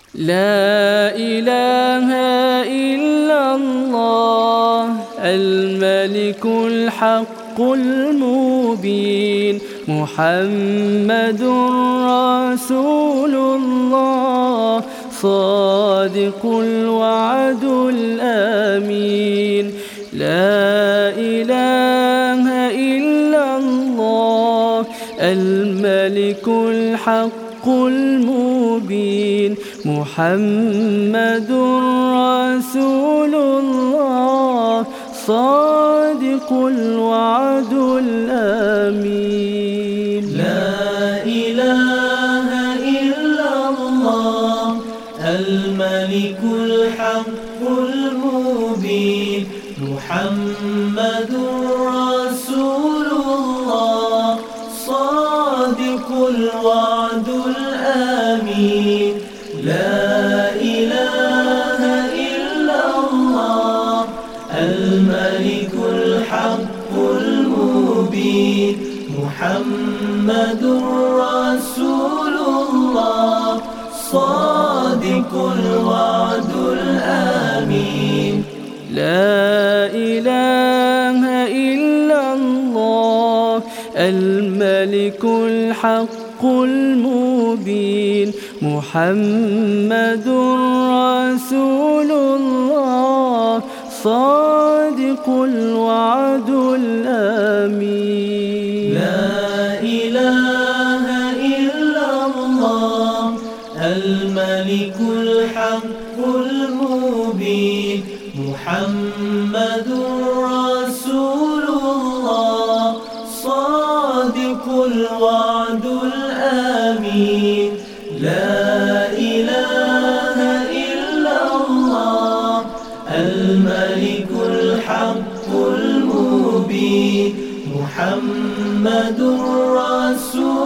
لا إله إلا الله الملك الحق المبين محمد رسول الله صادق الوعد الأمين. لا إله إلا الله الملك الحق المبين محمد رسول الله صادق الوعد الأمين. لا إله إلا الله الملك الحق المبين محمد رسول الله صادق الوعد الأمين. لا إله إلا الله الملك الحق المبين محمد رسول الله صادق الوعد الأمين. لا إله إلا الله الملك الحق المبين محمد رسول الله صادق الوعد الأمين. لا إله إلا الله الملك الحق المبين محمد رسول الله صادق الوعد الأمين. لا إله إلا الله الملك الحق المبين محمد رسول